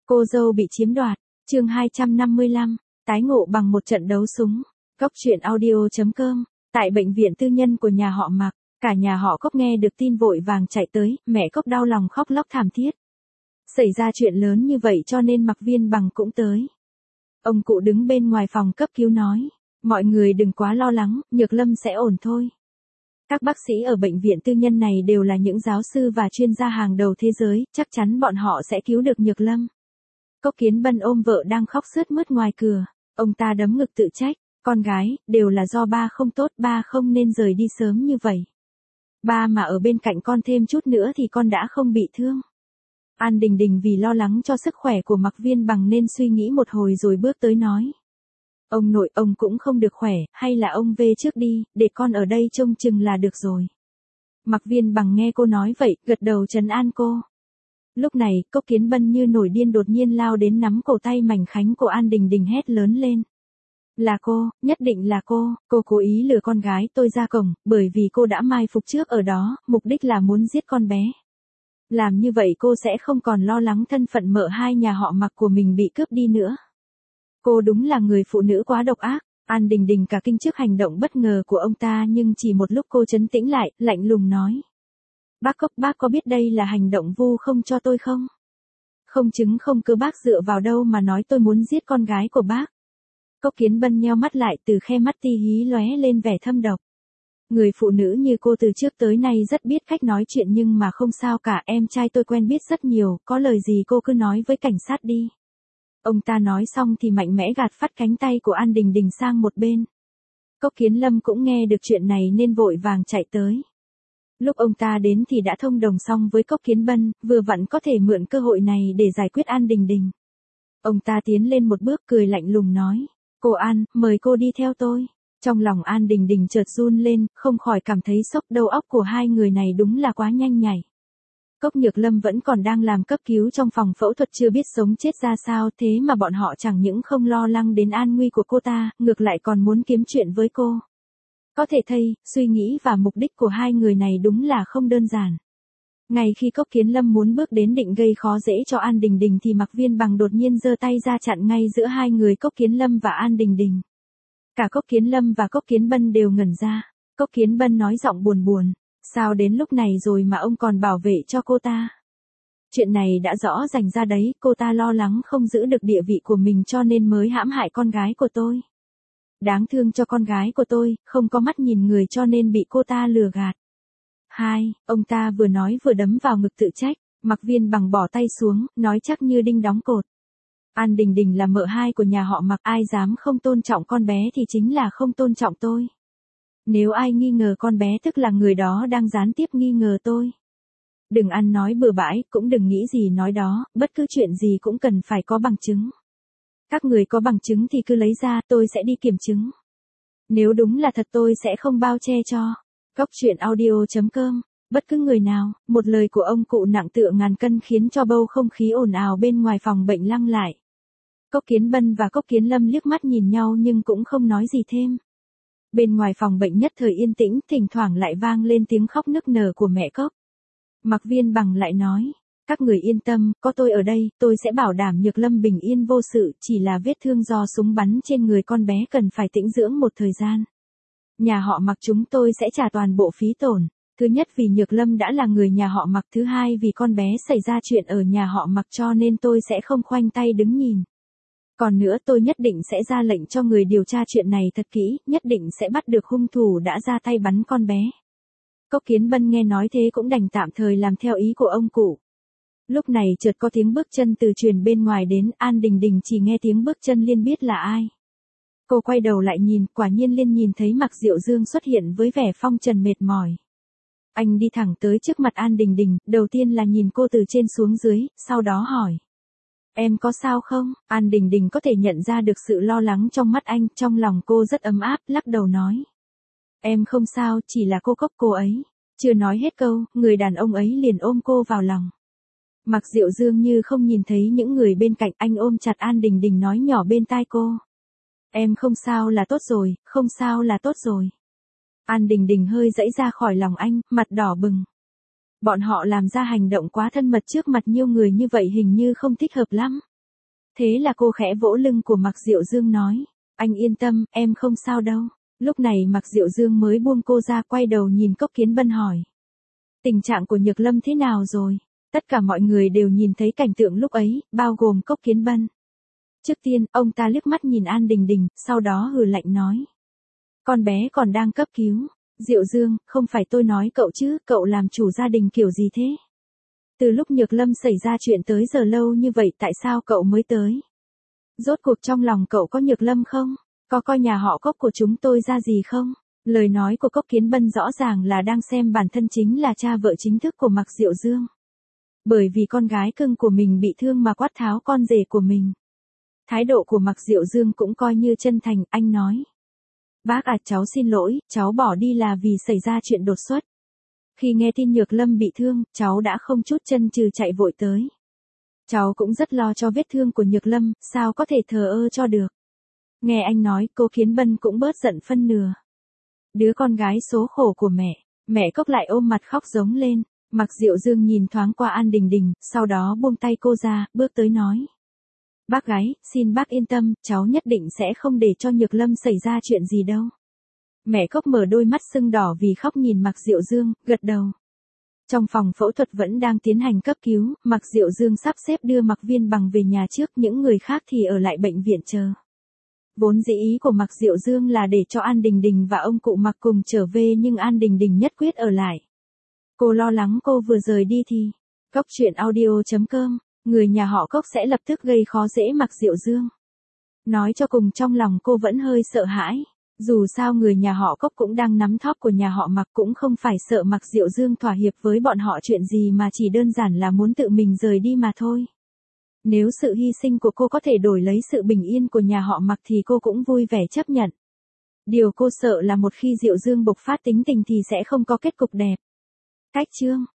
Cô dâu bị chiếm đoạt, chương 255, tái ngộ bằng một trận đấu súng. Cốc truyện audio.com, tại bệnh viện tư nhân của nhà họ Mạc, cả nhà họ Cốc nghe được tin vội vàng chạy tới, mẹ Cốc đau lòng khóc lóc thảm thiết. Xảy ra chuyện lớn như vậy cho nên Mạc Viên Bằng cũng tới. Ông cụ đứng bên ngoài phòng cấp cứu nói, mọi người đừng quá lo lắng, Nhược Lâm sẽ ổn thôi. Các bác sĩ ở bệnh viện tư nhân này đều là những giáo sư và chuyên gia hàng đầu thế giới, chắc chắn bọn họ sẽ cứu được Nhược Lâm. Cốc Kiến Bân ôm vợ đang khóc sướt mướt ngoài cửa, ông ta đấm ngực tự trách, con gái, đều là do ba không tốt, ba không nên rời đi sớm như vậy. Ba mà ở bên cạnh con thêm chút nữa thì con đã không bị thương. An Đình Đình vì lo lắng cho sức khỏe của Mạc Viên Bằng nên suy nghĩ một hồi rồi bước tới nói. Ông nội, ông cũng không được khỏe, hay là ông về trước đi, để con ở đây trông chừng là được rồi. Mạc Viên Bằng nghe cô nói vậy, gật đầu trấn an cô. Lúc này, Cốc Kiến Bân như nổi điên đột nhiên lao đến nắm cổ tay mảnh khảnh của An Đình Đình hét lớn lên. Là cô, nhất định là cô cố ý lừa con gái tôi ra cổng, bởi vì cô đã mai phục trước ở đó, mục đích là muốn giết con bé. Làm như vậy cô sẽ không còn lo lắng thân phận mợ hai nhà họ Mạc của mình bị cướp đi nữa. Cô đúng là người phụ nữ quá độc ác. An Đình Đình cả kinh trước hành động bất ngờ của ông ta nhưng chỉ một lúc cô trấn tĩnh lại, lạnh lùng nói. Bác Cốc, bác có biết đây là hành động vu không cho tôi không? Không chứng không cứ bác dựa vào đâu mà nói tôi muốn giết con gái của bác. Cốc Kiến Bân nheo mắt lại, từ khe mắt ti hí lóe lên vẻ thâm độc. Người phụ nữ như cô từ trước tới nay rất biết cách nói chuyện nhưng mà không sao cả, em trai tôi quen biết rất nhiều, có lời gì cô cứ nói với cảnh sát đi. Ông ta nói xong thì mạnh mẽ gạt phắt cánh tay của An Đình Đình sang một bên. Cốc Kiến Lâm cũng nghe được chuyện này nên vội vàng chạy tới. Lúc ông ta đến thì đã thông đồng xong với Cốc Kiến Bân, vừa vặn có thể mượn cơ hội này để giải quyết An Đình Đình. Ông ta tiến lên một bước cười lạnh lùng nói, cô An, mời cô đi theo tôi. Trong lòng An Đình Đình chợt run lên, không khỏi cảm thấy sốc, đầu óc của hai người này đúng là quá nhanh nhạy. Cốc Nhược Lâm vẫn còn đang làm cấp cứu trong phòng phẫu thuật chưa biết sống chết ra sao, thế mà bọn họ chẳng những không lo lắng đến an nguy của cô ta, ngược lại còn muốn kiếm chuyện với cô. Có thể thấy, suy nghĩ và mục đích của hai người này đúng là không đơn giản. Ngay khi Cốc Kiến Lâm muốn bước đến định gây khó dễ cho An Đình Đình thì Mạc Viên Bằng đột nhiên giơ tay ra chặn ngay giữa hai người Cốc Kiến Lâm và An Đình Đình. Cả Cốc Kiến Lâm và Cốc Kiến Bân đều ngẩn ra. Cốc Kiến Bân nói giọng buồn buồn, sao đến lúc này rồi mà ông còn bảo vệ cho cô ta? Chuyện này đã rõ rành ra đấy, cô ta lo lắng không giữ được địa vị của mình cho nên mới hãm hại con gái của tôi. Đáng thương cho con gái của tôi, không có mắt nhìn người cho nên bị cô ta lừa gạt. Hai, ông ta vừa nói vừa đấm vào ngực tự trách. Mạc Viên Bằng bỏ tay xuống, nói chắc như đinh đóng cột. An Đình Đình là mợ hai của nhà họ Mạc, ai dám không tôn trọng con bé thì chính là không tôn trọng tôi. Nếu ai nghi ngờ con bé tức là người đó đang gián tiếp nghi ngờ tôi. Đừng ăn nói bừa bãi, cũng đừng nghĩ gì nói đó, bất cứ chuyện gì cũng cần phải có bằng chứng. Các người có bằng chứng thì cứ lấy ra, tôi sẽ đi kiểm chứng. Nếu đúng là thật tôi sẽ không bao che cho. Cốc truyện audio.com, bất cứ người nào, một lời của ông cụ nặng tựa ngàn cân khiến cho bầu không khí ồn ào bên ngoài phòng bệnh lắng lại. Cốc Kiến Bân và Cốc Kiến Lâm liếc mắt nhìn nhau nhưng cũng không nói gì thêm. Bên ngoài phòng bệnh nhất thời yên tĩnh, thỉnh thoảng lại vang lên tiếng khóc nức nở của mẹ Cốc. Mạc Viên Bằng lại nói, các người yên tâm, có tôi ở đây, tôi sẽ bảo đảm Nhược Lâm bình yên vô sự, chỉ là vết thương do súng bắn trên người con bé cần phải tĩnh dưỡng một thời gian. Nhà họ Mạc chúng tôi sẽ trả toàn bộ phí tổn, thứ nhất vì Nhược Lâm đã là người nhà họ Mạc, thứ hai vì con bé xảy ra chuyện ở nhà họ Mạc cho nên tôi sẽ không khoanh tay đứng nhìn. Còn nữa tôi nhất định sẽ ra lệnh cho người điều tra chuyện này thật kỹ, nhất định sẽ bắt được hung thủ đã ra tay bắn con bé. Cốc Kiến Bân nghe nói thế cũng đành tạm thời làm theo ý của ông cụ. Lúc này chợt có tiếng bước chân từ truyền bên ngoài đến, An Đình Đình chỉ nghe tiếng bước chân liền biết là ai. Cô quay đầu lại nhìn, quả nhiên liền nhìn thấy Mạc Diệu Dương xuất hiện với vẻ phong trần mệt mỏi. Anh đi thẳng tới trước mặt An Đình Đình, đầu tiên là nhìn cô từ trên xuống dưới, sau đó hỏi. Em có sao không? An Đình Đình có thể nhận ra được sự lo lắng trong mắt anh, trong lòng cô rất ấm áp, lắc đầu nói. Em không sao, chỉ là cô ấy. Chưa nói hết câu, người đàn ông ấy liền ôm cô vào lòng. Mạc Diệu Dương như không nhìn thấy những người bên cạnh, anh ôm chặt An Đình Đình nói nhỏ bên tai cô. Em không sao là tốt rồi, không sao là tốt rồi. An Đình Đình hơi giãy ra khỏi lòng anh, mặt đỏ bừng. Bọn họ làm ra hành động quá thân mật trước mặt nhiều người như vậy hình như không thích hợp lắm. Thế là cô khẽ vỗ lưng của Mạc Diệu Dương nói, anh yên tâm, em không sao đâu. Lúc này Mạc Diệu Dương mới buông cô ra, quay đầu nhìn Cốc Kiến Bân hỏi. Tình trạng của Nhược Lâm thế nào rồi? Tất cả mọi người đều nhìn thấy cảnh tượng lúc ấy, bao gồm Cốc Kiến Bân. Trước tiên, ông ta liếc mắt nhìn An Đình Đình, sau đó hừ lạnh nói. Con bé còn đang cấp cứu. Diệu Dương, không phải tôi nói cậu chứ, cậu làm chủ gia đình kiểu gì thế? Từ lúc Nhược Lâm xảy ra chuyện tới giờ lâu như vậy tại sao cậu mới tới? Rốt cuộc trong lòng cậu có Nhược Lâm không? Có coi nhà họ Cốc của chúng tôi ra gì không? Lời nói của Cốc Kiến Bân rõ ràng là đang xem bản thân chính là cha vợ chính thức của Mạc Diệu Dương. Bởi vì con gái cưng của mình bị thương mà quát tháo con rể của mình. Thái độ của Mạc Diệu Dương cũng coi như chân thành, anh nói. Bác à, cháu xin lỗi, cháu bỏ đi là vì xảy ra chuyện đột xuất. Khi nghe tin Nhược Lâm bị thương, cháu đã không chút chân chừ chạy vội tới. Cháu cũng rất lo cho vết thương của Nhược Lâm, sao có thể thờ ơ cho được. Nghe anh nói, cô Kiến Bân cũng bớt giận phân nửa. Đứa con gái số khổ của mẹ Cốc lại ôm mặt khóc giống lên. Mạc Diệu Dương nhìn thoáng qua An Đình Đình, sau đó buông tay cô ra, bước tới nói. Bác gái, xin bác yên tâm, cháu nhất định sẽ không để cho Nhược Lâm xảy ra chuyện gì đâu. Mẹ Cốc mở đôi mắt sưng đỏ vì khóc nhìn Mạc Diệu Dương, gật đầu. Trong phòng phẫu thuật vẫn đang tiến hành cấp cứu, Mạc Diệu Dương sắp xếp đưa Mạc Viên Bằng về nhà trước, những người khác thì ở lại bệnh viện chờ. Vốn dĩ ý của Mạc Diệu Dương là để cho An Đình Đình và ông cụ Mạc cùng trở về nhưng An Đình Đình nhất quyết ở lại. Cô lo lắng cô vừa rời đi thì, coctruyện.audio.com, người nhà họ Cốc sẽ lập tức gây khó dễ Mạc Diệu Dương. Nói cho cùng trong lòng cô vẫn hơi sợ hãi. Dù sao người nhà họ Cốc cũng đang nắm thóp của nhà họ Mạc, cũng không phải sợ Mạc Diệu Dương thỏa hiệp với bọn họ chuyện gì mà chỉ đơn giản là muốn tự mình rời đi mà thôi. Nếu sự hy sinh của cô có thể đổi lấy sự bình yên của nhà họ Mạc thì cô cũng vui vẻ chấp nhận. Điều cô sợ là một khi Diệu Dương bộc phát tính tình thì sẽ không có kết cục đẹp. Cách chương